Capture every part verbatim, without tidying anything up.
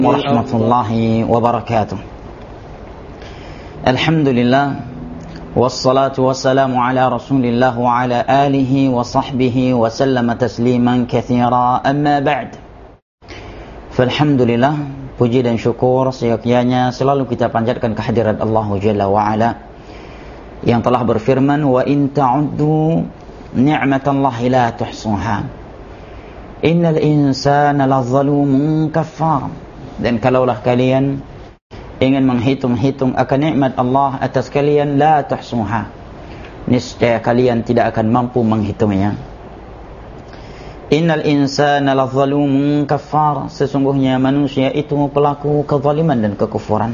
warahmatullahi wabarakatuh. Alhamdulillah wassalatu wassalamu ala Rasulillah wa ala alihi wa sahbihi wa sallama tasliman katsira, amma ba'd. Falhamdulillah, puji dan syukur seyogyanya selalu kita panjatkan kehadirat Allah Jalla wa ala yang telah berfirman, wa in ta'uddu ni'matallahi la tuhsuha innal insana lazalumun kafar. Dan kalaulah kalian ingin menghitung-hitung akan nikmat Allah atas kalian, la tuhsuha, niscaya kalian tidak akan mampu menghitungnya. Innal insana lazalumun kafar, sesungguhnya manusia itu pelaku kezaliman dan kekufuran.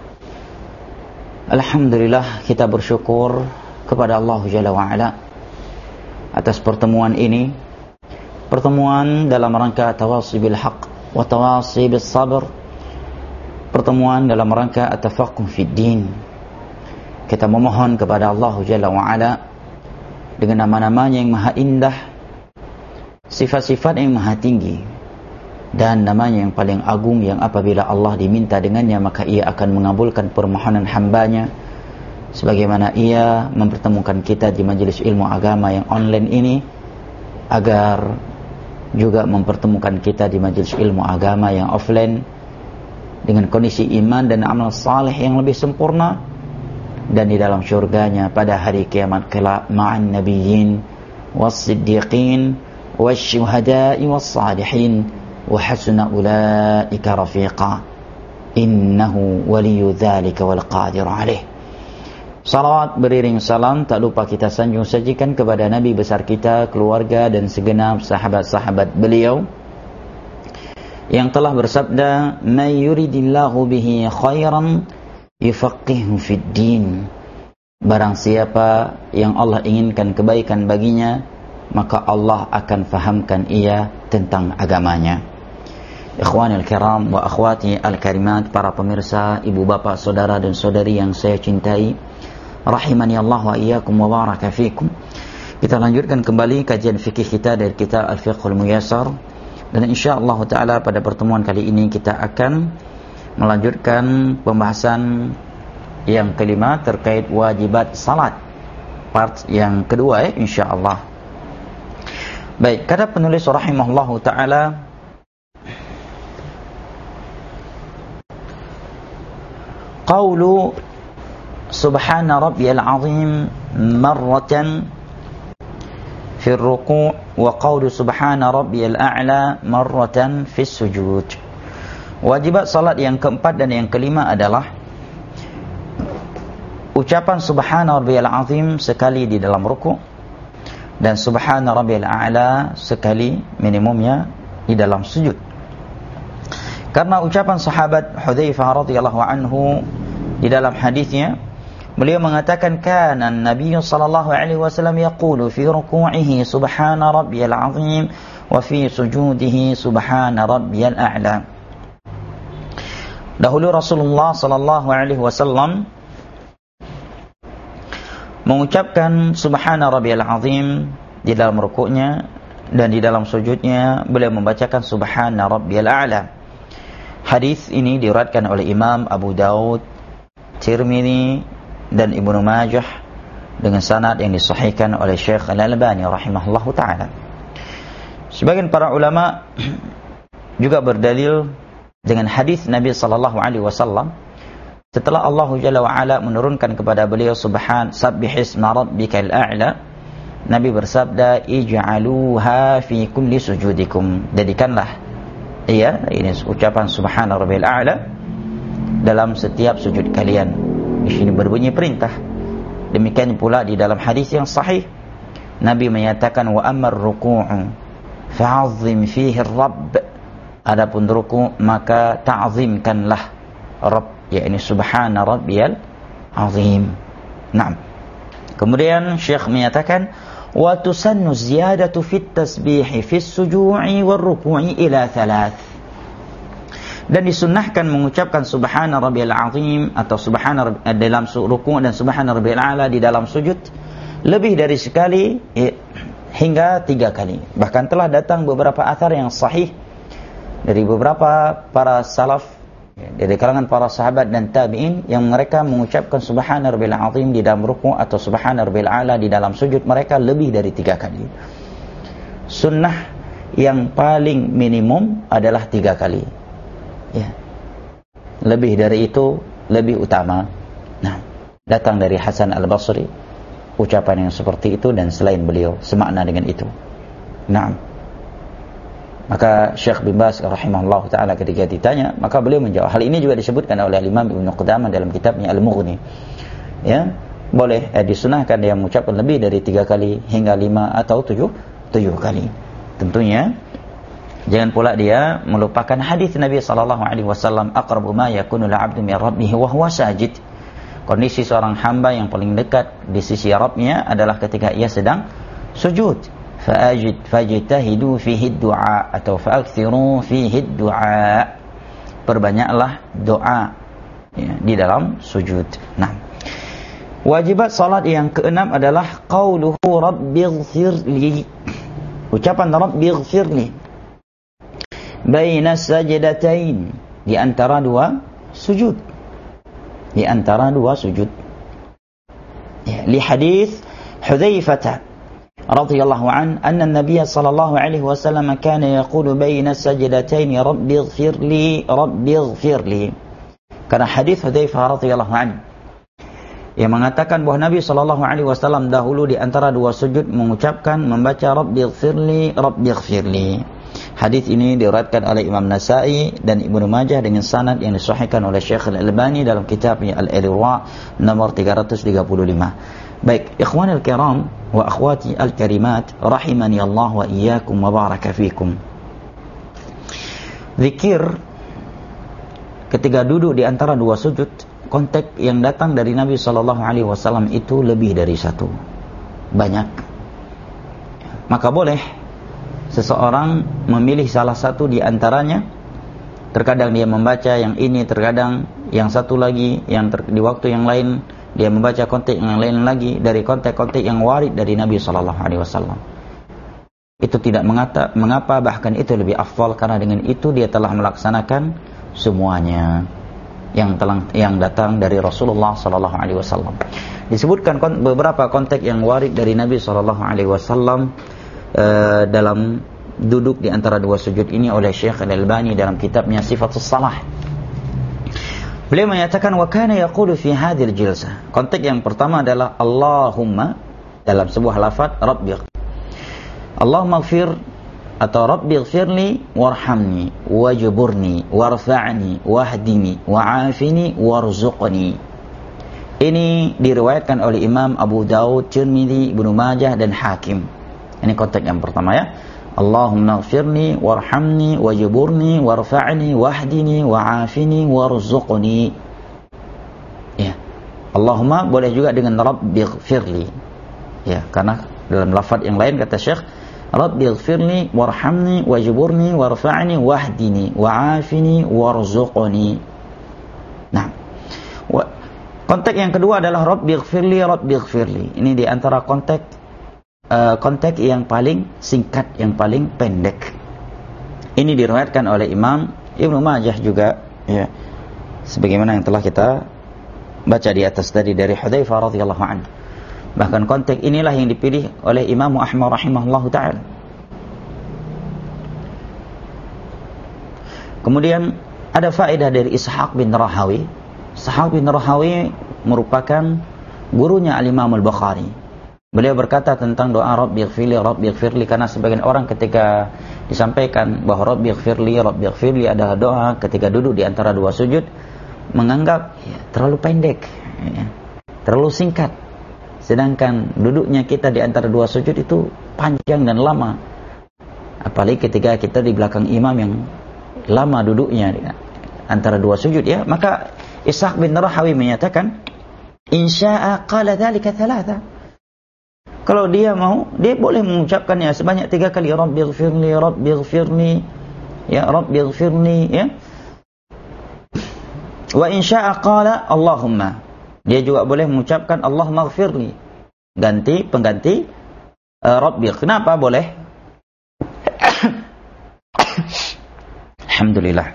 Alhamdulillah, kita bersyukur kepada Allah Jalla wa ala atas pertemuan ini, pertemuan dalam rangka tawasi bil haq wa tawasi bis sabr, pertemuan dalam rangka at-tafaqquh fid din. Kita memohon kepada Allah Jalla wa ala dengan nama-namanya yang maha indah, sifat-sifat yang maha tinggi, dan namanya yang paling agung, yang apabila Allah diminta dengannya maka ia akan mengabulkan permohonan hambanya, sebagaimana ia mempertemukan kita di majelis ilmu agama yang online ini, agar juga mempertemukan kita di majelis ilmu agama yang offline dengan kondisi iman dan amal saleh yang lebih sempurna, dan di dalam syurganya pada hari kiamat kelak ma'an nabiyyin was-siddiqin wasyuhada'i was-salihin wa hasuna ulaika rafiqa innahu waliyyu dzalika wal qadir alaih. Salawat beriring salam tak lupa kita sanjung sajikan kepada Nabi besar kita, keluarga dan segenap sahabat-sahabat beliau yang telah bersabda, may yuridillahu bihi khairan yufaqihu fid din. Barang siapa yang Allah inginkan kebaikan baginya, maka Allah akan fahamkan ia tentang agamanya. Ikhwanil kiram wa akhwati al-karimat, para pemirsa, ibu bapak, saudara dan saudari yang saya cintai, rahimani Allah wa iyyakum wa baraka fikum. Kita lanjutkan kembali kajian fikih kita dari kitab Al-Fiqhul Muyassar, dan insyaallah taala pada pertemuan kali ini kita akan melanjutkan pembahasan yang kelima terkait wajibat salat, part yang kedua ya insyaallah. Baik, kata penulis rahimahullahu taala, qaulu subhana rabbiyal azim marratan fi ar-ruku' wa qawlu subhana rabbiyal a'la marratan fi sujud. Wajibat salat yang keempat dan yang kelima adalah ucapan subhana rabbiyal azim sekali di dalam ruku' dan subhana rabbiyal a'la sekali minimumnya di dalam sujud. Karena ucapan sahabat Hudzaifah radhiyallahu anhu di dalam hadisnya, beliau mengatakan, kana Nabi sallallahu alaihi wasallam yaqulu fi ruku'ihi subhana rabbiyal azim wa fi sujudihi subhana rabbiyal a'la. Dahulu Rasulullah sallallahu alaihi wasallam mengucapkan subhana rabbiyal azim di dalam rukuknya, dan di dalam sujudnya beliau membacakan subhana rabbiyal a'la. Hadis ini diriwayatkan oleh Imam Abu Daud, Tirmidzi dan Ibnu Majah dengan sanad yang disahihkan oleh Syekh Al-Albani rahimahullahu taala. Sebagian para ulama juga berdalil dengan hadis Nabi sallallahu alaihi wasallam setelah Allah Jalla wa ala menurunkan kepada beliau subhan sabbihisma rabbikal a'la. Nabi bersabda, ij'aluha fi kulli sujudikum, jadikanlah iya ini ucapan subhana rabbiyal a'la dalam setiap sujud kalian. Di sini berbunyi perintah. Demikian pula di dalam hadis yang sahih, Nabi menyatakan, wa ammar ruku'u fa'azzim fihi ar-rabb. Adapun ruku' maka ta'zimkanlah Rabb, yakni subhana rabbiyal azim. Naam. Kemudian Syekh menyatakan, wa tusannu ziyadatu fit tasbihi fis suju'i war ruku'i ila thalath. Dan disunnahkan mengucapkan subhana rabbiyal azim atau subhana dalam ruku' dan subhana rabbiyal a'la di dalam sujud lebih dari sekali hingga tiga kali. Bahkan telah datang beberapa athar yang sahih dari beberapa para salaf, dari kalangan para sahabat dan tabi'in, yang mereka mengucapkan subhana rabbil azim di dalam ruku' atau subhana rabbil a'la di dalam sujud mereka lebih dari tiga kali. Sunnah yang paling minimum adalah tiga kali. Ya. Lebih dari itu lebih utama. Nah, datang dari Hasan al-Basri ucapan yang seperti itu, dan selain beliau semakna dengan itu. Nah, maka Syekh bin Baz rahimahullah ta'ala ketika ditanya, maka beliau menjawab. Hal ini juga disebutkan oleh Imam Ibnu Qudamah dalam kitabnya Al-Mughni. Ya, boleh eh, disunahkan dia mengucapkan lebih dari tiga kali hingga lima atau tujuh tujuh kali. Tentunya jangan pula dia melupakan hadis Nabi sallallahu alaihi wasallam, aqrabu ma yakunu al-'abdu min rabbih wa huwa sajid. Kondisi seorang hamba yang paling dekat di sisi Rabb-nya adalah ketika ia sedang sujud. Fa'ajid fajtahidu fihi du'a atau fa'akthiru fihi du'a. Perbanyaklah doa ya, di dalam sujud. Nah, wajibat salat yang keenam adalah qauluhu rabbighfirli. Ucapan rabbighfirli baina sajdatain, di antara dua sujud. Di antara dua sujud. Ya, li hadis Hudzaifah radhiyallahu an anna an-nabiy sallallahu alaihi wasallam kana yaqulu baina sajdatain rabbighfirli rabbighfirli. Karena hadis Hudzaifah radhiyallahu an yang mengatakan bahwa Nabi sallallahu alaihi wasallam dahulu di antara dua sujud mengucapkan membaca rabbighfirli rabbighfirli. Hadis ini diriwayatkan oleh Imam Nasa'i dan Ibnu Majah dengan sanad yang disahihkan oleh Syekh Al-Albani dalam kitabnya Al-Irwa nomor tiga ratus tiga puluh lima. Baik, ikhwanil kiram wa akhwati al-karimat, rahimani Allah wa iyyakum wa baraka fikum. Zikir ketika duduk di antara dua sujud, konteks yang datang dari Nabi sallallahu alaihi wasallam itu lebih dari satu. Banyak. Maka boleh seseorang memilih salah satu di antaranya. Terkadang dia membaca yang ini, terkadang yang satu lagi, yang ter, di waktu yang lain dia membaca konteks yang lain lagi dari konteks-konteks yang warid dari Nabi sallallahu alaihi wasallam. Itu tidak mengata, mengapa, bahkan itu lebih afdal, karena dengan itu dia telah melaksanakan semuanya yang telah yang datang dari Rasulullah sallallahu alaihi wasallam. Disebutkan beberapa konteks yang warid dari Nabi sallallahu alaihi wasallam Uh, dalam duduk di antara dua sujud ini oleh Syekh Al-Albani dalam kitabnya Sifatus Salah. Beliau menyatakan wa kana yaqulu fi hadhil jilsah. Konteks yang pertama adalah Allahumma, dalam sebuah lafaz Rabbi. Allahumma ighfir atau Rabbi ighfirli warhamni wajburni warfa'ni wahdini wa'afini warzuqni. Ini diriwayatkan oleh Imam Abu Daud, Tirmidzi, Ibnu Majah dan Hakim. Ini konteks yang pertama ya. Allahumma ighfirni warhamni wajburni warfa'ni wahdini wa'afini warzuqni. Ya. Allahumma boleh juga dengan rabbighfirli. Ya, karena dalam lafaz yang lain kata Syekh, rabbighfirli warhamni wajburni warfa'ni wahdini wa'afini warzuqni. Nah, konteks yang kedua adalah rabbighfirli rabbighfirli. Ini di antara konteks Uh, konteks yang paling singkat, yang paling pendek. Ini diriwayatkan oleh Imam Ibnu Majah juga ya, sebagaimana yang telah kita baca di atas tadi dari Hudzaifah radhiyallahu anhu. Bahkan konteks inilah yang dipilih oleh Imam Ahmad rahimahullahu taala. Kemudian ada faedah dari Ishaq bin Rahawi. Ishaq bin Rahawi merupakan gurunya Al-Imam Al-Bukhari. Beliau berkata tentang doa Rabbighfirli Rabbighfirli, karena sebagian orang ketika disampaikan bahwa Rabbighfirli Rabbighfirli adalah doa ketika duduk di antara dua sujud, menganggap ya, terlalu pendek ya, terlalu singkat. Sedangkan duduknya kita di antara dua sujud itu panjang dan lama. Apalagi ketika kita di belakang imam yang lama duduknya antara dua sujud ya. Maka Ishaq bin Rahawi menyatakan, insya'a qala dzalika thalatha. Kalau dia mau, dia boleh mengucapkannya sebanyak tiga kali. Rabbighfirli, Rabbighfirli, ya Rabbighfirli, ya. Wa insya'a qala Allahumma. Dia juga boleh mengucapkan Allahumma ighfirli. Ganti, pengganti uh, Rabbi. Kenapa boleh? alhamdulillah.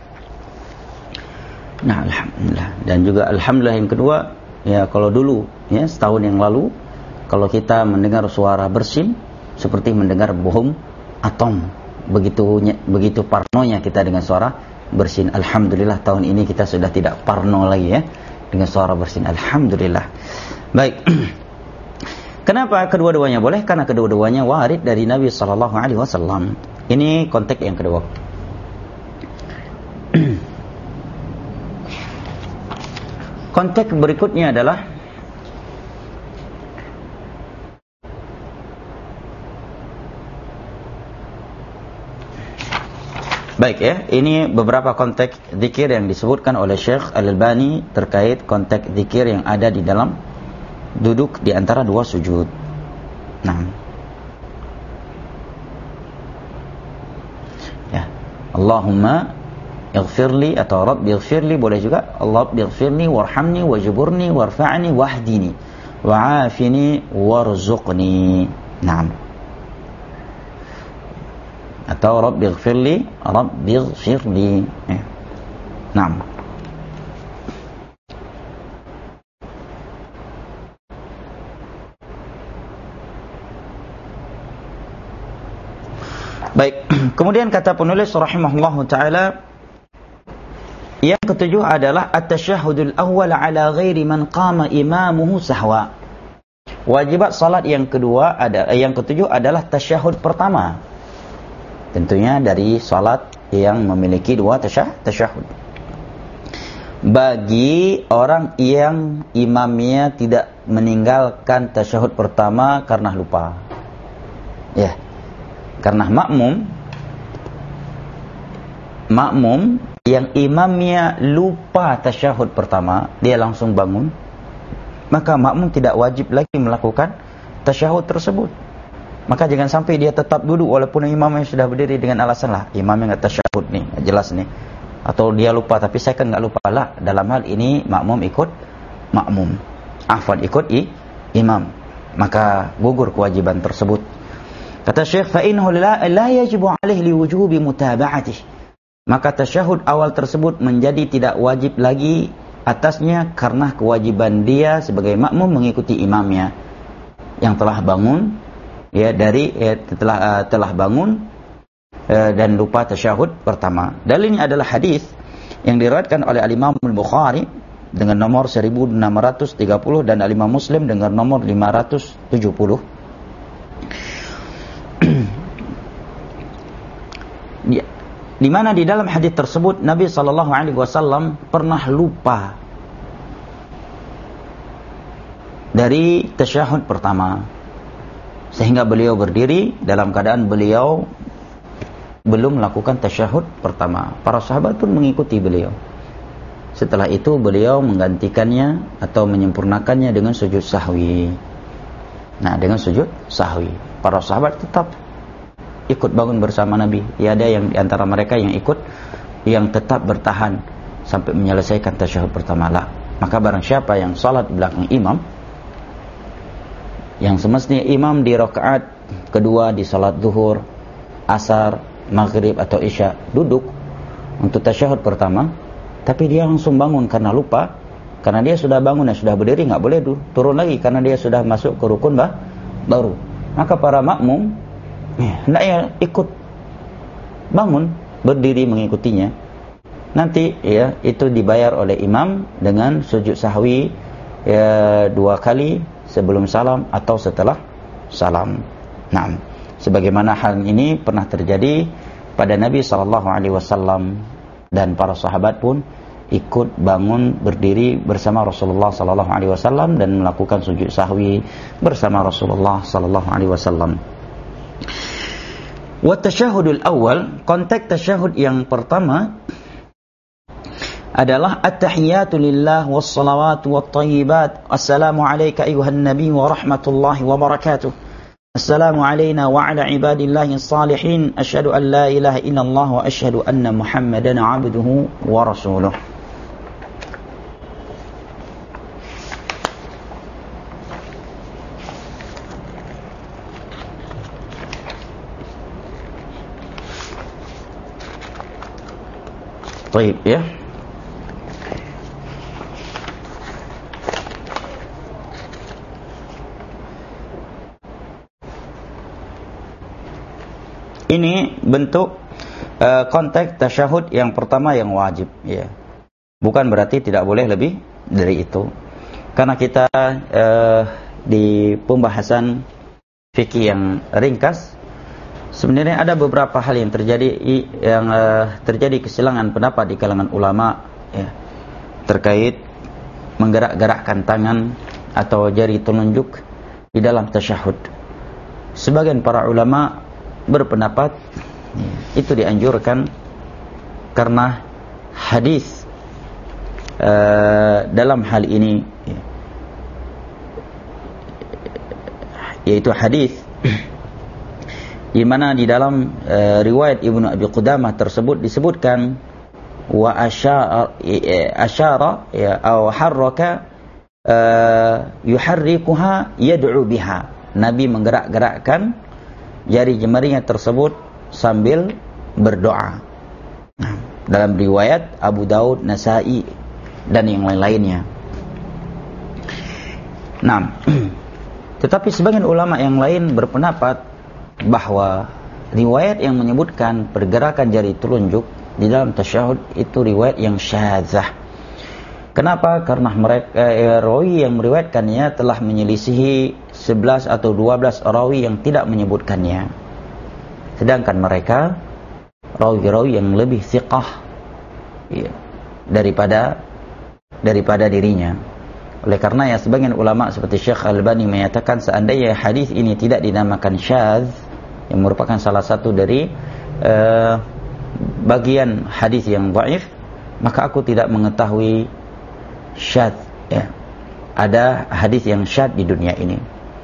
Nah, alhamdulillah. Dan juga alhamdulillah yang kedua, ya kalau dulu ya setahun yang lalu kalau kita mendengar suara bersin seperti mendengar bom atom. Begitu begitu parnonya kita dengan suara bersin. Alhamdulillah tahun ini kita sudah tidak parno lagi ya dengan suara bersin. Alhamdulillah. Baik. Kenapa kedua-duanya boleh? Karena kedua-duanya warid dari Nabi sallallahu alaihi wasallam. Ini konteks yang kedua. Konteks berikutnya adalah baik ya, ini beberapa konteks zikir yang disebutkan oleh Syekh Al-Albani terkait konteks zikir yang ada di dalam duduk di antara dua sujud. Nah. Ya. Allahumma ighfirli atau Rabbi ighfirli boleh juga. Rabbi ighfirli warhamni wajburni warfa'ni wahdini wa'afini warzuqni. Naam. Atau Rabbi ighfirli, Rabbi ighfirli. Eh. Naam. Baik, kemudian kata penulis rahimahullahu taala, yang ketujuh adalah at-tasyahhudul awwal ala ghairi man qama imamuhu sahwa. Wajibat salat yang kedua ada yang ketujuh adalah tasyahud pertama. Tentunya dari salat yang memiliki dua tasyahud. Bagi orang yang imamnya tidak meninggalkan tasyahud pertama karena lupa. Ya. Karena makmum makmum yang imamnya lupa tasyahud pertama, dia langsung bangun, maka makmum tidak wajib lagi melakukan tasyahud tersebut. Maka jangan sampai dia tetap duduk walaupun imamnya sudah berdiri dengan alasan lah, imamnya enggak tasyahud nih, jelas nih. Atau dia lupa tapi saya kan enggak lupa lah. Dalam hal ini makmum ikut makmum. Afwan ikut i, imam. Maka gugur kewajiban tersebut. Kata Syekh, fa innahu la, la yajibu alaihi liwujubi mutaba'atih. Maka tasyahud awal tersebut menjadi tidak wajib lagi atasnya karena kewajiban dia sebagai makmum mengikuti imamnya yang telah bangun ya dari ya, telah uh, telah bangun uh, dan lupa tasyahud pertama. Dalilnya adalah hadis yang diriwayatkan oleh Al-Imam Al-Bukhari dengan nomor seribu enam ratus tiga puluh dan Al-Imam Muslim dengan nomor lima ratus tujuh puluh. Ya, di mana di dalam hadis tersebut Nabi sallallahu alaihi wasallam pernah lupa dari tasyahud pertama, sehingga beliau berdiri dalam keadaan beliau belum melakukan tasyahud pertama. Para sahabat pun mengikuti beliau. Setelah itu beliau menggantikannya atau menyempurnakannya dengan sujud sahwi. Nah, dengan sujud sahwi, para sahabat tetap ikut bangun bersama Nabi. Ya, ada yang di antara mereka yang ikut, yang tetap bertahan sampai menyelesaikan tasyahud pertama lah. Maka barang siapa yang salat belakang imam, yang semestinya imam di rakaat kedua di salat zuhur, asar, maghrib atau isya duduk untuk tasyahud pertama, tapi dia langsung bangun karena lupa, karena dia sudah bangun dan sudah berdiri, nggak boleh turun lagi karena dia sudah masuk ke rukun bah, baru. Maka para makmum hendaknya ikut bangun berdiri mengikutinya. Nanti ya itu dibayar oleh imam dengan sujud sahwi ya, dua kali sebelum salam atau setelah salam. Nah, sebagaimana hal ini pernah terjadi pada Nabi sallallahu alaihi wasallam dan para sahabat pun ikut bangun berdiri bersama Rasulullah sallallahu alaihi wasallam dan melakukan sujud sahwi bersama Rasulullah sallallahu alaihi wasallam. Wa tasyahudul awal, konteks tasyahud yang pertama adalah at-tahiyatu lillah was-salawatu wat-thayyibat. Assalamu alayka ayuhan nabiy wa rahmatullahi wa barakatuh. Assalamu alayna wa ala ibadillahi salihin. Asyhadu an la ilaha illallah wa asyhadu anna Muhammadan 'abduhu wa rasuluh. Baik, ya. Ini bentuk uh, konteks tasyahud yang pertama yang wajib, ya. Bukan berarti tidak boleh lebih dari itu. Karena kita uh, di pembahasan fikih yang ringkas, sebenarnya ada beberapa hal yang terjadi yang uh, terjadi kesilangan pendapat di kalangan ulama, ya, terkait menggerak-gerakkan tangan atau jari telunjuk di dalam tasyahud. Sebagian para ulama berpendapat itu dianjurkan karena hadis uh, dalam hal ini, yaitu hadis di mana di dalam uh, riwayat Ibnu Abi Qudamah tersebut disebutkan wa asyara asyara ya atau harraka uh, yuharrikuha yad'u biha. Nabi menggerak-gerakkan jari jemarinya tersebut sambil berdoa. Nah, dalam riwayat Abu Daud, Nasa'i dan yang lain-lainnya. Nah, tetapi sebagian ulama yang lain berpendapat bahwa riwayat yang menyebutkan pergerakan jari telunjuk di dalam tasyahud itu riwayat yang syadzah. Kenapa? Karena mereka eh, rawi yang meriwayatkannya telah menyelisihi sebelas atau dua belas rawi yang tidak menyebutkannya. Sedangkan mereka rawi-rawi yang lebih thiqah, ya, daripada daripada dirinya. Oleh karena ya sebagian ulama seperti Syekh Al-Albani menyatakan seandainya hadis ini tidak dinamakan syadz, yang merupakan salah satu dari uh, bagian hadis yang dhaif, maka aku tidak mengetahui syadz, ya, ada hadis yang syadz di dunia ini.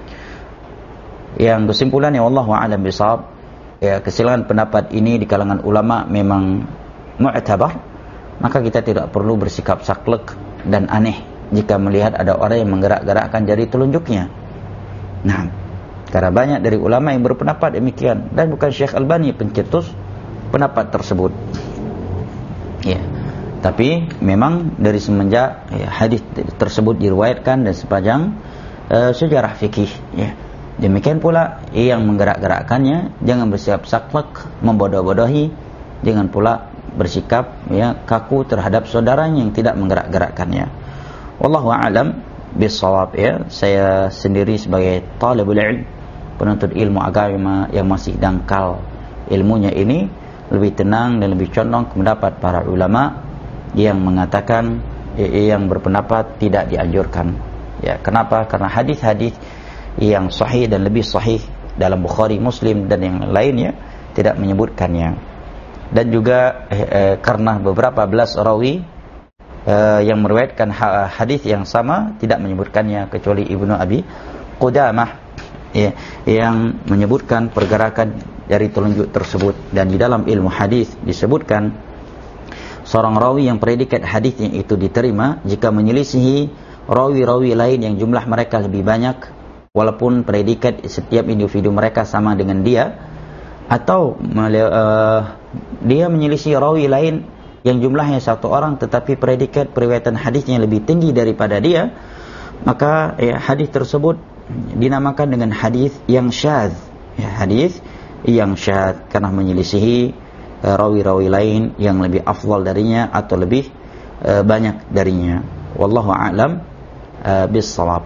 Yang kesimpulannya wallahu a'lam bishawab, ya, kesilangan pendapat ini di kalangan ulama memang mu'tabar, maka kita tidak perlu bersikap saklek dan aneh jika melihat ada orang yang menggerak-gerakkan jari telunjuknya. Nah, karena banyak dari ulama yang berpendapat demikian, dan bukan Syekh Albani pencetus pendapat tersebut, ya. Tapi memang dari semenjak, ya, hadis tersebut diriwayatkan dan sepanjang uh, sejarah fikih, ya. Demikian pula yang menggerak-gerakkannya jangan bersikap saklek, membodoh-bodohi, jangan pula bersikap, ya, kaku terhadap saudaranya yang tidak menggerak-gerakkannya. Wallahu a'lam bishawab, ya. Saya sendiri sebagai talibul ilm, penuntut ilmu agama yang masih dangkal ilmunya ini, lebih tenang dan lebih condong ke pendapat para ulama yang mengatakan, yang berpendapat tidak dianjurkan. Ya, kenapa? Karena hadis-hadis yang sahih dan lebih sahih dalam Bukhari, Muslim dan yang lainnya tidak menyebutkannya. Dan juga eh, karena beberapa belas rawi eh, yang meriwayatkan hadis yang sama tidak menyebutkannya, kecuali Ibnu Abi Qudamah, ya, yang menyebutkan pergerakan jari telunjuk tersebut. Dan di dalam ilmu hadis disebutkan seorang rawi yang predikat hadisnya itu diterima jika menyelisihi rawi-rawi lain yang jumlah mereka lebih banyak, walaupun predikat setiap individu mereka sama dengan dia, atau uh, dia menyelisih rawi lain yang jumlahnya satu orang tetapi predikat periwayatan hadisnya lebih tinggi daripada dia, maka ya, hadis tersebut dinamakan dengan hadis yang syadz, ya, hadis yang syadz karena menyelisihi rawi-rawi lain yang lebih afdal darinya atau lebih uh, banyak darinya. Wallahu a'lam uh, bis-shawab.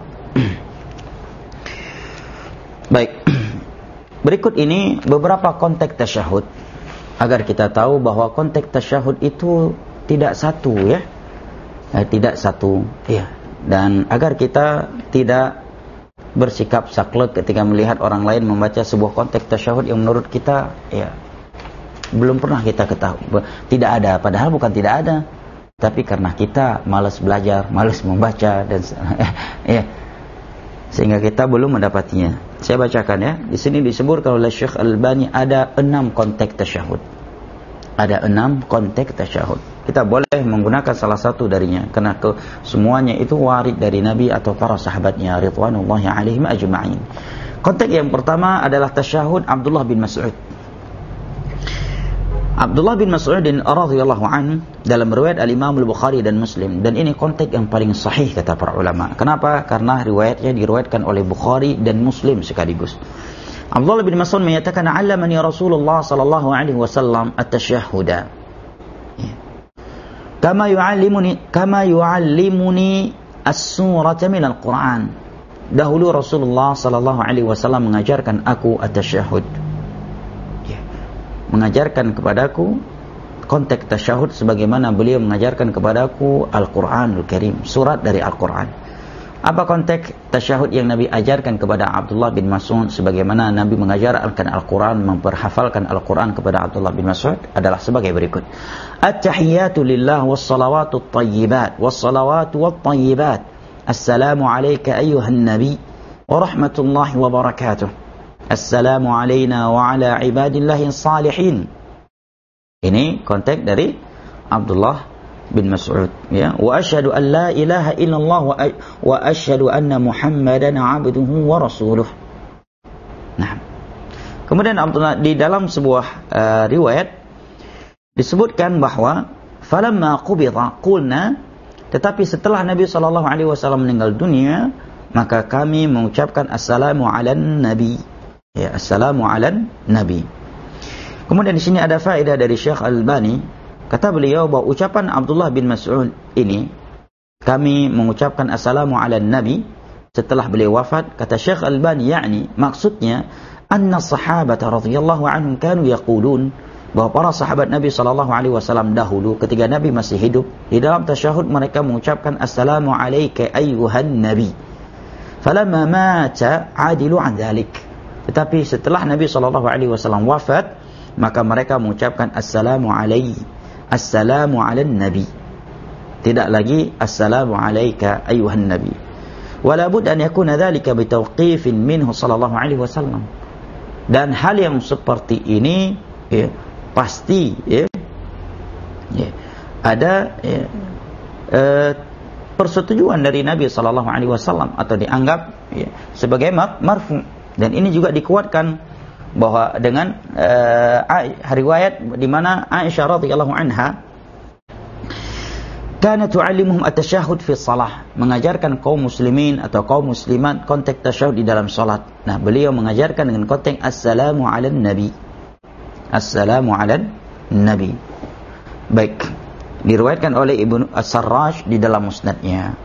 Baik. Berikut ini beberapa konteks tasyahud agar kita tahu bahwa konteks tasyahud itu tidak satu, ya. Eh, tidak satu, ya. Dan agar kita tidak bersikap saklek ketika melihat orang lain membaca sebuah konteks tasyahud yang menurut kita, ya, belum pernah kita ketahui, tidak ada, padahal bukan tidak ada, tapi karena kita malas belajar, malas membaca, dan ya, sehingga kita belum mendapatinya. Saya bacakan, ya. Di sini disebutkan oleh Syekh Al-Albani ada enam konteks tasyahud. Ada enam konteks tasyahud. Kita boleh menggunakan salah satu darinya karena ke semuanya itu warid dari Nabi atau para sahabatnya ridwanullahi alaihim ajma'in. Konteks yang pertama adalah tasyahud Abdullah bin Mas'ud. Abdullah bin Mas'ud radhiyallahu anhu dalam riwayat Al-Imam Al-Bukhari dan Muslim, dan ini konteks yang paling sahih kata para ulama. Kenapa? Karena riwayatnya diriwayatkan oleh Bukhari dan Muslim sekaligus. Abdullah bin Mas'ud menyatakan, "'allamani Rasulullah sallallahu alaihi wasallam at-tasyahhuda." Kama yu'allimuni kama yu'allimuni as-surata min al-Qur'an. Dahulu Rasulullah sallallahu alaihi wasallam mengajarkan aku at-tasyahhud. Mengajarkan kepadaku konteks tasyahud sebagaimana beliau mengajarkan kepadaku Al-Quranul Karim, surat dari Al-Quran. Apa konteks tasyahud yang Nabi ajarkan kepada Abdullah bin Mas'ud sebagaimana Nabi mengajarkan Al-Quran, memperhafalkan Al-Quran kepada Abdullah bin Mas'ud adalah sebagai berikut. At-tahiyyatu lillah was-salawatu at-tayyibat was-salawatu wat-tayyibat. Assalamu alayka ayyuhan nabi wa rahmatullahi wa barakatuh. Assalamu alayna wa ala ibadillahi salihin. Ini konteks dari Abdullah bin Mas'ud, ya. Wa asyhadu an la ilaha illallah wa, wa asyhadu anna Muhammadan abduhu wa rasuluh. Nah. Kemudian Abdullah di dalam sebuah uh, riwayat disebutkan bahwa falamma qubida qulna, tetapi setelah Nabi sallallahu alaihi wasallam meninggal dunia, maka kami mengucapkan assalamu alan nabi. Ya, assalamu alan nabi. Kemudian di sini ada faedah dari Syekh Al-Albani. Kata beliau bahwa ucapan Abdullah bin Mas'ud ini, kami mengucapkan assalamu alan nabi setelah beliau wafat, kata Syekh Al-Albani, yakni maksudnya anna sahabata radhiyallahu anhum kanu yaqulun, bahwa para sahabat Nabi sallallahu alaihi wasallam dahulu ketika Nabi masih hidup, di dalam tasyahud mereka mengucapkan assalamu alayka ayyuhan nabi. Falamma mata adilu an dzalik. Tetapi setelah Nabi sallallahu alaihi wasallam wafat, maka mereka mengucapkan assalamu alaihi, assalamu alan nabi. Tidak lagi assalamu alayka ayyuhan nabi. Wala bud an yakuna dzalika bitawqifin minhu sallallahu alaihi wasallam. Dan hal yang seperti ini, ya, pasti, ya, ya, ada, ya, eh, persetujuan dari Nabi sallallahu alaihi wasallam atau dianggap, ya, sebagai marfu'. Dan ini juga dikuatkan bahwa dengan uh, riwayat di mana Aisyah radhiyallahu anha kana tu'allimuhum at-tasyahhud fi shalah, mengajarkan kaum muslimin atau kaum muslimat konteks tasyahud di dalam salat. Nah, beliau mengajarkan dengan konteks assalamu alan nabi. Assalamu alan nabi. Baik, diriwayatkan oleh Ibnu As-Sarraj di dalam musnadnya.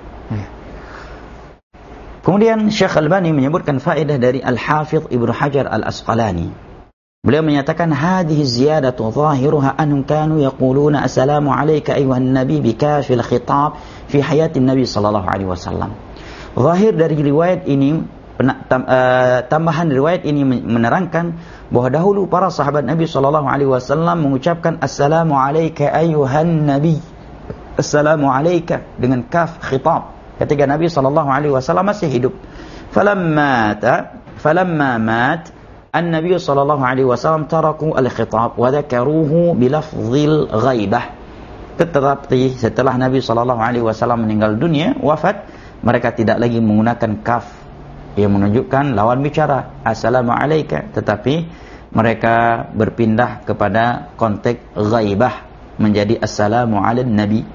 Kemudian Syekh Al-Albani menyebutkan faedah dari Al-Hafidh Ibnu Hajar Al-Asqalani. Beliau menyatakan hadhihi ziyadatu zahiruha annahum kanu yaquluna assalamu alayka ayyuhan nabi bi kafil khitab fi hayatin nabi sallallahu alaihi wasallam. Zahir dari riwayat ini, tambahan riwayat ini menerangkan bahwa dahulu para sahabat Nabi sallallahu alaihi wasallam mengucapkan assalamu alayka ayyuhan nabi. Assalamu alayka dengan kaf khitab ketika Nabi sallallahu alaihi wasallam masih hidup. Falamma ta falamma mat an-nabi sallallahu alaihi wasallam taraku al-khitab wa dzakaruhu bi lafzil ghaibah. Tetapi setelah Nabi sallallahu alaihi wasallam meninggal dunia, wafat, mereka tidak lagi menggunakan kaf yang menunjukkan lawan bicara assalamu alayka, tetapi mereka berpindah kepada konteks ghaibah menjadi assalamu alan nabi.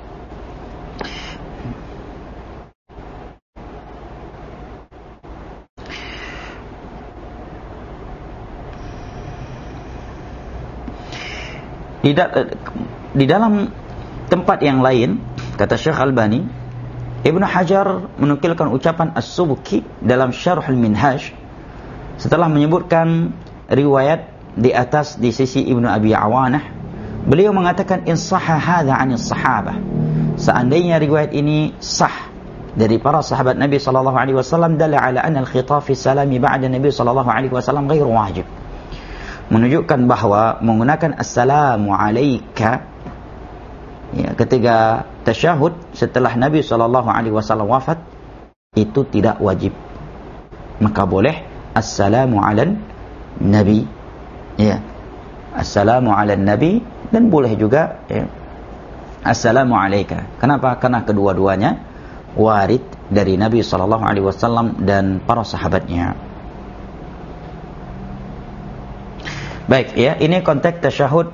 Di, da di dalam tempat yang lain, kata Syekh Albani, Ibnu Hajar menukilkan ucapan As-Subki dalam Syarh Al-Minhaj setelah menyebutkan riwayat di atas di sisi Ibnu Abi Awanah. Beliau mengatakan in sahha hadza 'anil sahabah. Seandainya riwayat ini sah dari para sahabat Nabi sallallahu alaihi wasallam, dalla ala anna al-khitab fi salami ba'da Nabi sallallahu alaihi wasallam ghairu wajib. Menunjukkan bahwa menggunakan assalamu alayka, ya, ketika tasyahud setelah Nabi sallallahu alaihi wasallam wafat itu tidak wajib. Maka boleh assalamu alan nabi, ya, assalamu alan nabi, dan boleh juga, ya, assalamu alayka. Kenapa? Karena kedua-duanya warid dari Nabi sallallahu alaihi wasallam dan para sahabatnya. Baik, ya, ini konteks tasyahud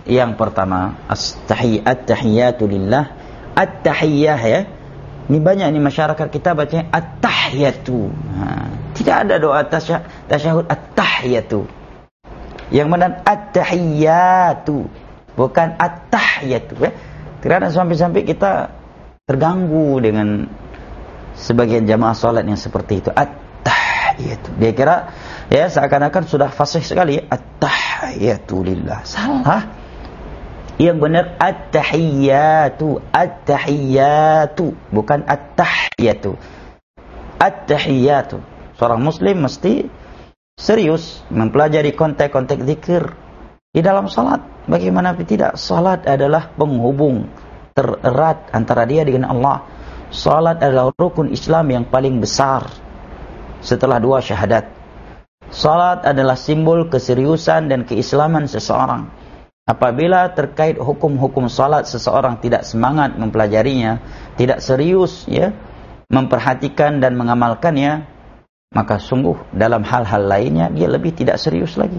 yang pertama, at-tahiyyatu lillah, at-tahiyyah ya. Ini banyak nih masyarakat kita bacanya at-tahiyatu. Ha, tidak ada doa tasyahud at-tahiyatu. Yang benar at-tahiyyatu, bukan at-tahiyatu ya. Karena sampai-sampai kita terganggu dengan sebagian jamaah salat yang seperti itu. At-tahiyatu. Dia kira ya seakan-akan sudah fasih sekali at-tahiyatu lillah. Salah. Yang benar at-tahiyyatu, at-tahiyyatu, bukan at-tahiyatu. At-tahiyyatu. Seorang muslim mesti serius mempelajari konteks-konteks zikir di dalam salat. Bagaimana tidak? Salat adalah penghubung tererat antara dia dengan Allah. Salat adalah rukun Islam yang paling besar setelah dua syahadat. Salat adalah simbol keseriusan dan keislaman seseorang. Apabila terkait hukum-hukum salat seseorang tidak semangat mempelajarinya, tidak serius ya memperhatikan dan mengamalkannya, maka sungguh dalam hal-hal lainnya dia lebih tidak serius lagi.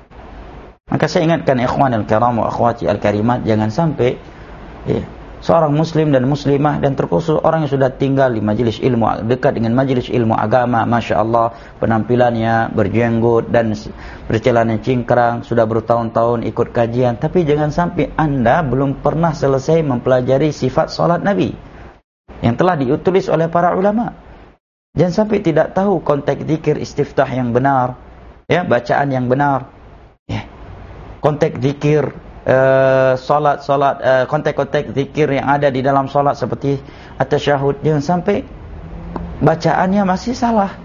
Maka saya ingatkan ikhwan al-kiram wa akhwati al-karimat, jangan sampai ya, seorang muslim dan muslimah, dan terkhusus orang yang sudah tinggal di majelis ilmu, dekat dengan majelis ilmu agama, Masya Allah, penampilannya berjenggot dan bercelana cingkrang, sudah bertahun-tahun ikut kajian, tapi jangan sampai anda belum pernah selesai mempelajari sifat salat Nabi yang telah ditulis oleh para ulama. Jangan sampai tidak tahu konteks zikir istiftah yang benar, ya, bacaan yang benar, ya, konteks zikir Uh, solat, solat, uh, konteks-konteks zikir yang ada di dalam solat seperti at-tasyahud. Jangan sampai bacaannya masih salah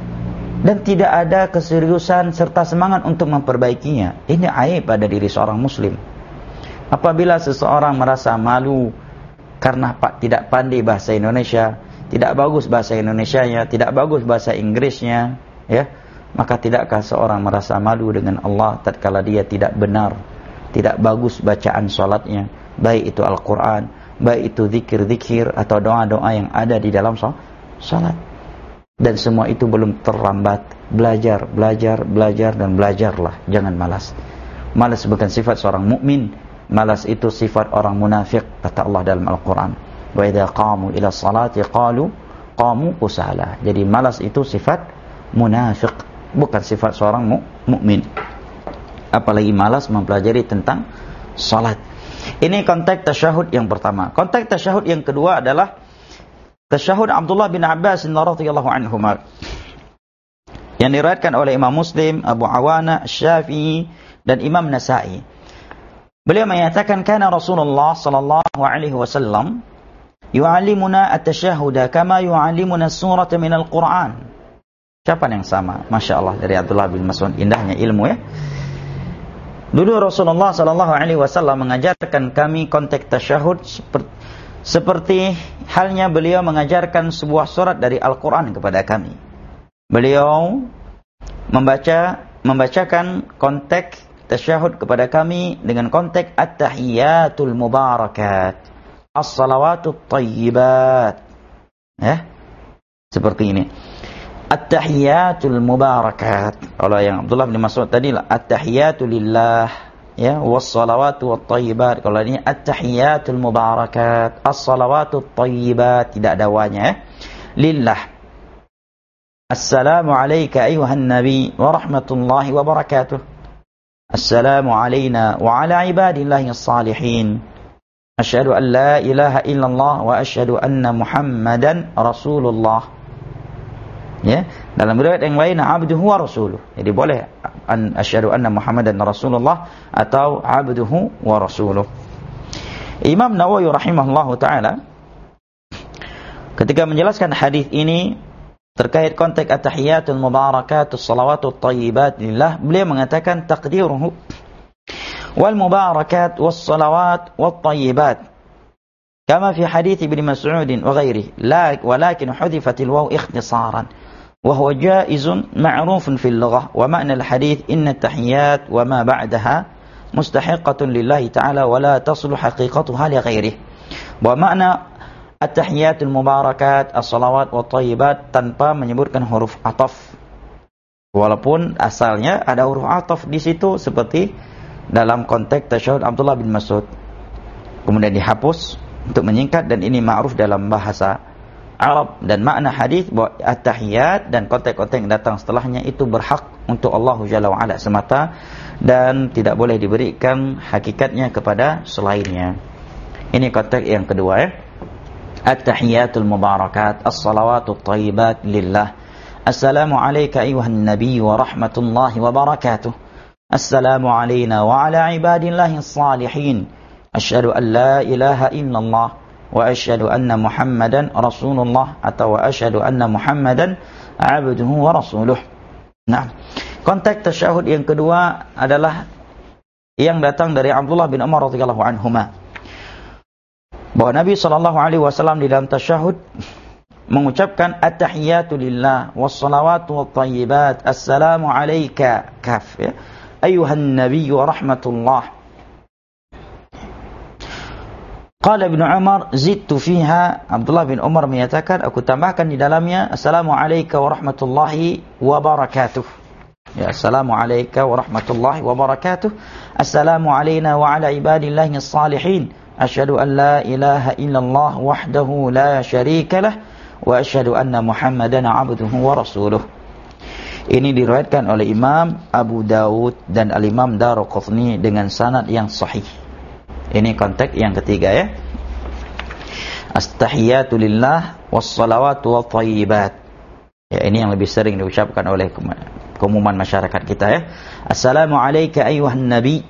dan tidak ada keseriusan serta semangat untuk memperbaikinya. Ini aib pada diri seorang muslim. Apabila seseorang merasa malu karena pak tidak pandai bahasa Indonesia, tidak bagus bahasa Indonesianya, tidak bagus bahasa Inggrisnya, ya, maka tidakkah seorang merasa malu dengan Allah tatkala dia tidak benar, tidak bagus bacaan salatnya, baik itu Al-Quran, baik itu zikir-zikir atau doa-doa yang ada di dalam salat. Dan semua itu belum terlambat. Belajar, belajar, belajar dan belajarlah. Jangan malas. Malas bukan sifat seorang mukmin. Malas itu sifat orang munafik, kata Allah dalam Al-Quran. Wa idza qamu ila salati qalu qamu kusala. Jadi malas itu sifat munafik, bukan sifat seorang mukmin. Apalagi malas mempelajari tentang salat. Ini konteks tasyahud yang pertama. Konteks tasyahud yang kedua adalah tasyahud Abdullah bin Abbas radhiyallahu anhuma, yang diriwayatkan oleh Imam Muslim, Abu Awana, Syafi'i dan Imam Nasa'i. Beliau menyatakan kana Rasulullah sallallahu alaihi wasallam yu'allimuna at-tasyahhuda kama yu'allimuna surata min al-Qur'an. Ucapan yang sama, Masya Allah, dari Abdullah bin Mas'ud. Indahnya ilmu ya. Dulu Rasulullah sallallahu alaihi wasallam mengajarkan kami konteks tasyahud seperti, seperti halnya beliau mengajarkan sebuah surat dari Al-Quran kepada kami. Beliau membaca membacakan konteks tasyahud kepada kami dengan konteks at-tahiyyatul mubarakat, as-salawatut thayyibat. Ya. Seperti ini. At-tahiyyatul mubarakat. Kalau yang Abdullah bin Mas'ud tadi lah at-tahiyyatu lillah, ya, was-salawatu wat-thayyibat. Kalau ini at-tahiyyatul mubarakat, as-salawatu at-thayyibat, tidak ada wanya, ya. Lillah. Assalamu alayka ayuhan nabi wa rahmatullahi wa barakatuh. Assalamu alayna wa ala ibadillahi as-salihin. Asyhadu an la ilaha illallah wa asyhadu anna Muhammadan Rasulullah. Ya, dalam riwayat yang lain abduhu wa rasuluh. Jadi boleh an asyhadu anna Muhammadan Rasulullah atau abduhu wa rasuluh. Imam Nawawi rahimahullahu taala ketika menjelaskan hadis ini terkait konteks at-tahiyyatul mubarakatus salawatut thayyibat lillah, beliau mengatakan taqdiruhu wal mubarakat was salawat wat thayyibat kama fi hadits Ibnu Mas'ud wa ghairihi, la walakin hudifatil waw ikhtisaran وهو جائز معروف في اللغة ومعنى الحديث إن التحيات وما بعدها مستحقة لله تعالى ولا تصل حقيقتها لغيره. ومعنى التحيات المباركات الصلوات والطيبات tanpa menyebutkan huruf ataf, walaupun asalnya ada huruf ataf di situ seperti dalam konteks tasyahud Abdullah bin Mas'ud. Kemudian dihapus untuk menyingkat, dan ini ma'ruf dalam bahasa Arab, dan makna hadis bahwa at-tahiyat dan konteks-konteks yang datang setelahnya itu berhak untuk Allah Jalla wa Ala semata dan tidak boleh diberikan hakikatnya kepada selainnya. Ini konteks yang kedua ya. At-tahiyatul mubarakat, as-salawatut thayyibat lillah. Assalamu alayka ayuhan nabiy wa rahmatullahi wa barakatuh. Assalamu alayna wa ala ibadillahi salihin. Asyhadu an la ilaha illallah wa asyhadu anna Muhammadan Rasulullah, atau wa asyhadu anna Muhammadan abduhu wa rasuluh. Nah, konteks tasyahud yang kedua adalah yang datang dari Abdullah bin Umar radhiyallahu anhuma, bahwa Nabi sallallahu alaihi wasallam di dalam tasyahud mengucapkan at-tahiyatu lillah was-salawatu wat-thayyibat, assalamu alayka kaf ya, ayuhan nabiy wa rahmatullah. Qala Ibnu Umar zidtu fiha, Abdullah bin Umar menyatakan aku tambahkan di dalamnya assalamu alayka wa rahmatullahi wa barakatuh. Ya, assalamu alayka wa rahmatullahi wa barakatuh. Assalamu alayna wa ala ibadillahi salihin. Asyhadu an la ilaha illallah wahdahu la syarika lah wa asyhadu anna Muhammadan abduhu wa rasuluh. Ini diriwayatkan oleh Imam Abu Dawud dan Al-Imam Daruqutni dengan sanad yang sahih. Ini konteks yang ketiga ya. As-tahiyatu lillah was-salawatu wat-thayyibat. Ya, ini yang lebih sering diucapkan oleh keumuman masyarakat kita ya. Assalamu alayka ayuhan nabi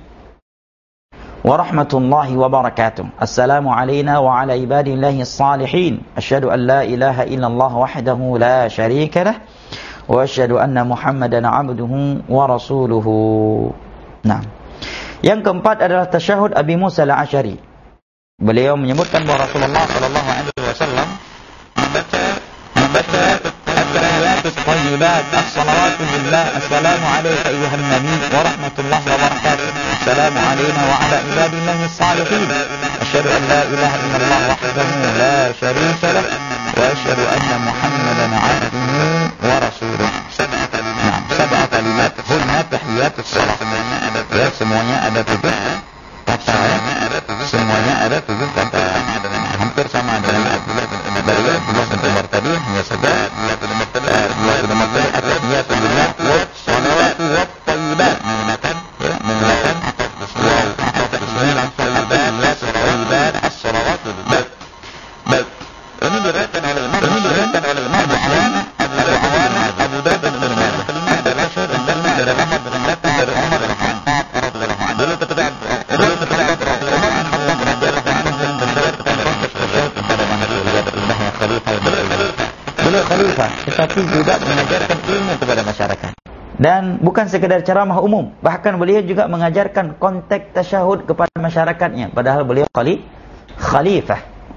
wa rahmatullahi wa barakatuh. Assalamu alayna wa ala ibadillahi salihin. Asyhadu an la ilaha illallah wahdahu la syarika lah wa asyhadu anna Muhammadan abduhu wa rasuluhu. Nah, yang keempat adalah tasyahud Abi Musa al-Asy'ari. Beliau menyebutkan bahwa Rasulullah sallallahu alaihi wasallam membaca membaca at-tahiyatut thayyibat, as-salawatu lillah, assalamu alayka ayyuhan nabiy wa rahmatullahi wa barakatuh. Assalamu alayna wa ala ibadillahi salihin. Asyhadu an la ilaha illallah wahdahu la syarika lah wa asyhadu anna Muhammadan abduhu wa rasuluh. Nah, sab'a kalimat hunna tahiyatus salat. Ya, semuanya ada tujuh kata, semuanya ada tujuh kata, hampir sama dengan dari Abdullah bin Umar tadi, hanya saja Abdullah bin Umar tadi at-tahiyatu lillah was-salawatu wat-thayyibat menggunakan ya, menggunakan waw atau ini langsung ada at-thayyibat as-salawatu lillah. Baik, ini diriwayatkan oleh Imam ini diriwayatkan oleh Imam Abu Awana Abu Awana Abu Dawud dan Ibnu Majah. Kelima adalah syahid dan dari Ahmad bin Hanbal dari Umar bin Khattab radhiyallahu anhu. Dulu terdapat dulu terdapat Umar bin Khattab radhiyallahu anhu yang terdapat pada pada mana beliau beliau khalifah beliau khalifah, tetapi juga mengajarkan ilmu kepada masyarakat. Dan bukan sekedar ceramah umum, bahkan beliau juga mengajarkan konteks tasyahud kepada masyarakatnya, padahal beliau khalifah.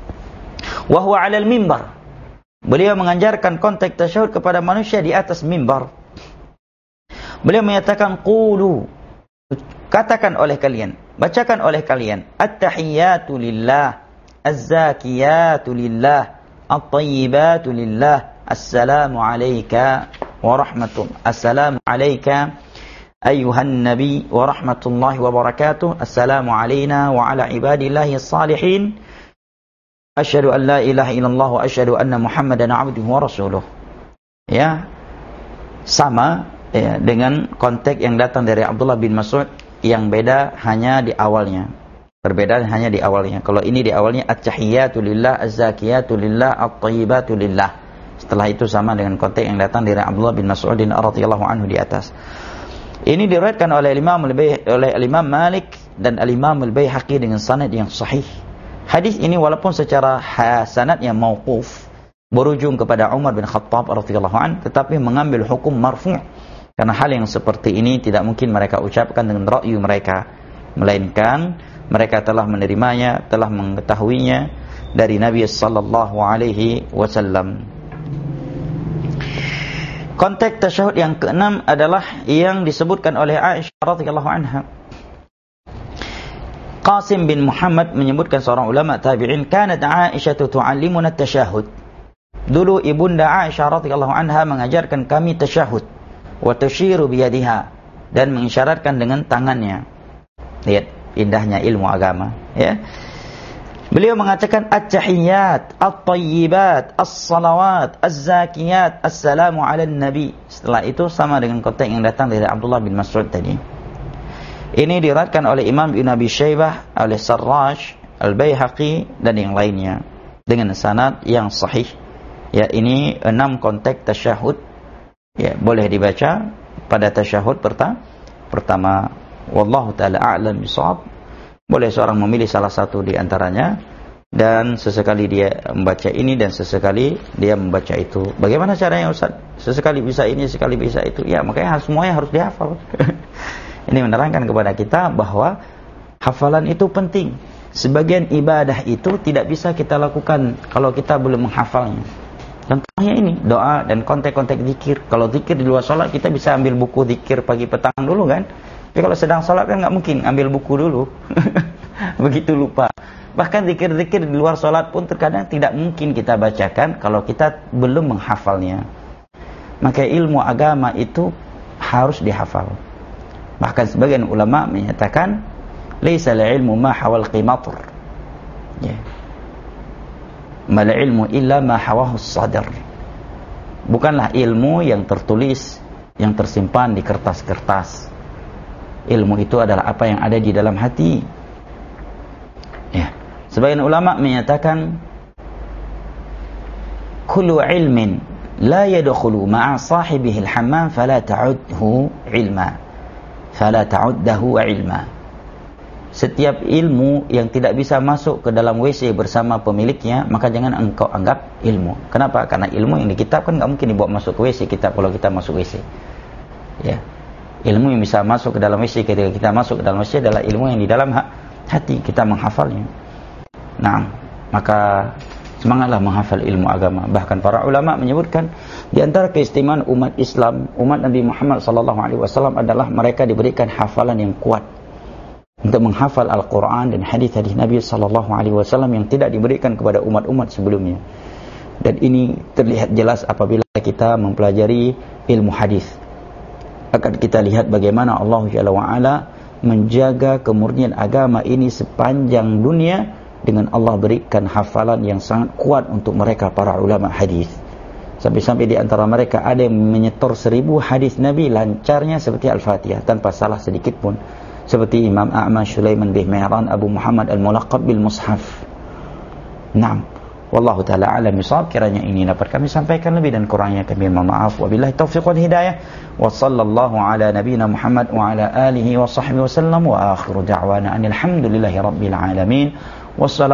Wa huwa 'alal mimbar. Beliau mengajarkan konteks tasyahud kepada manusia di atas mimbar. Beliau menyatakan qulu, katakan oleh kalian, bacakan oleh kalian, at-tahiyatu lillah, az-zakiyatu lillah, at-tayyibatu lillah, assalamu alayka wa rahmatullah, assalamu alayka ayuhan nabi wa rahmatullahi wa barakatuh, assalamu alayna wa ala ibadillahi salihin, asyhadu an la ilaha illallah wa asyhadu anna Muhammadan abduhu wa rasuluh. Ya, sama ya, dengan konteks yang datang dari Abdullah bin Mas'ud, yang beda hanya di awalnya. Perbedaan hanya di awalnya. Kalau ini di awalnya at-tahiyatu lillah, az-zakiyatu lillah, at-tayyibatu lillah. Setelah itu sama dengan konteks yang datang dari Abdullah bin Mas'ud radhiyallahu anhu di atas. Ini diriwayatkan oleh Imam oleh Imam Malik dan Al-Imam Al-Baihaqi dengan sanad yang sahih. Hadis ini walaupun secara sanadnya mauquf, berujung kepada Umar bin Khattab radhiyallahu anhu, tetapi mengambil hukum marfu'. Karena hal yang seperti ini tidak mungkin mereka ucapkan dengan ra'yu mereka, melainkan mereka telah menerimanya, telah mengetahuinya dari Nabi sallallahu alaihi wasallam. Konteks tasyahud yang keenam adalah yang disebutkan oleh Aisyah radhiyallahu anha. Qasim bin Muhammad menyebutkan, seorang ulama tabi'in, kanat Aisyah tu'allimuna at-tasyahud. Dulu ibunda Aisyah radhiyallahu anha mengajarkan kami tasyahud, wa tusyiru biyadiha, dan mengisyaratkan dengan tangannya. Lihat indahnya ilmu agama, ya. Beliau mengatakan at-tahiyyat, at-tayyibat, as-salawat, az-zakiyat, assalamu ala nabi. Setelah itu sama dengan konteks yang datang dari Abdullah bin Mas'ud tadi. Ini diriwayatkan oleh Imam Ibn Abi Syaibah, oleh Sarraj, Al-Baihaqi dan yang lainnya dengan sanad yang sahih. Ya, ini enam konteks tasyahud. Ya, boleh dibaca pada tasyahud pertama. Pertama, wallahu taala a'lam bishawab. Boleh seorang memilih salah satu di antaranya, dan sesekali dia membaca ini dan sesekali dia membaca itu. Bagaimana caranya Ustaz? Sesekali bisa ini, sesekali bisa itu. Ya, makanya semuanya harus dihafal. Ini menerangkan kepada kita bahwa hafalan itu penting. Sebagian ibadah itu tidak bisa kita lakukan kalau kita belum menghafalnya. Contohnya ini, doa dan konteks-konteks zikir. Kalau zikir di luar sholat, kita bisa ambil buku zikir pagi petang dulu kan. Tapi kalau sedang sholat kan nggak mungkin ambil buku dulu. Begitu lupa. Bahkan zikir-zikir di luar sholat pun terkadang tidak mungkin kita bacakan kalau kita belum menghafalnya. Maka ilmu agama itu harus dihafal. Bahkan sebagian ulama menyatakan laisa al-ilmu ma hawal qimatur. Ya. Mal ilmu illa ma hawahu sadr. Bukanlah ilmu yang tertulis, yang tersimpan di kertas-kertas. Ilmu itu adalah apa yang ada di dalam hati. Ya. Sebagian ulama menyatakan kullu ilmin la yadkhulu ma'a sahibihi al-hammam fala ta'udhu ilma. Fala ta'uddahu ilma. Setiap ilmu yang tidak bisa masuk ke dalam W C bersama pemiliknya, maka jangan engkau anggap ilmu. Kenapa? Karena ilmu yang di kitab kan enggak mungkin dibawa masuk ke W C kitab kalau kita masuk W C. Ya. Ilmu yang bisa masuk ke dalam W C ketika kita masuk ke dalam W C adalah ilmu yang di dalam hati kita menghafalnya. Nah, maka semangatlah menghafal ilmu agama. Bahkan para ulama menyebutkan di antara keistimewaan umat Islam, umat Nabi Muhammad sallallahu alaihi wasallam adalah mereka diberikan hafalan yang kuat untuk menghafal Al-Quran dan hadis-hadis Nabi sallallahu alaihi wasallam yang tidak diberikan kepada umat-umat sebelumnya. Dan ini terlihat jelas apabila kita mempelajari ilmu hadis. Akan kita lihat bagaimana Allah Jalla wa'ala menjaga kemurnian agama ini sepanjang dunia dengan Allah berikan hafalan yang sangat kuat untuk mereka para ulama hadis. Sampai-sampai di antara mereka ada yang menyetor seribu hadis Nabi lancarnya seperti Al-Fatihah tanpa salah sedikit pun. Seperti Imam A'mash Sulaiman bin Mihran Abu Muhammad Al-Mulaqab bil Mushaf. Naam. Wallahu ta'ala a'lam bishawab. Kiranya ini dapat kami sampaikan, lebih dan kurangnya kami mohon maaf. Wabillahi taufiq wal hidayah. Wa sallallahu ala nabiyyina Muhammad wa ala alihi wa sahbihi wa sallam. Wa akhiru da'wana anil hamdulillahi rabbil alamin. Wassalamu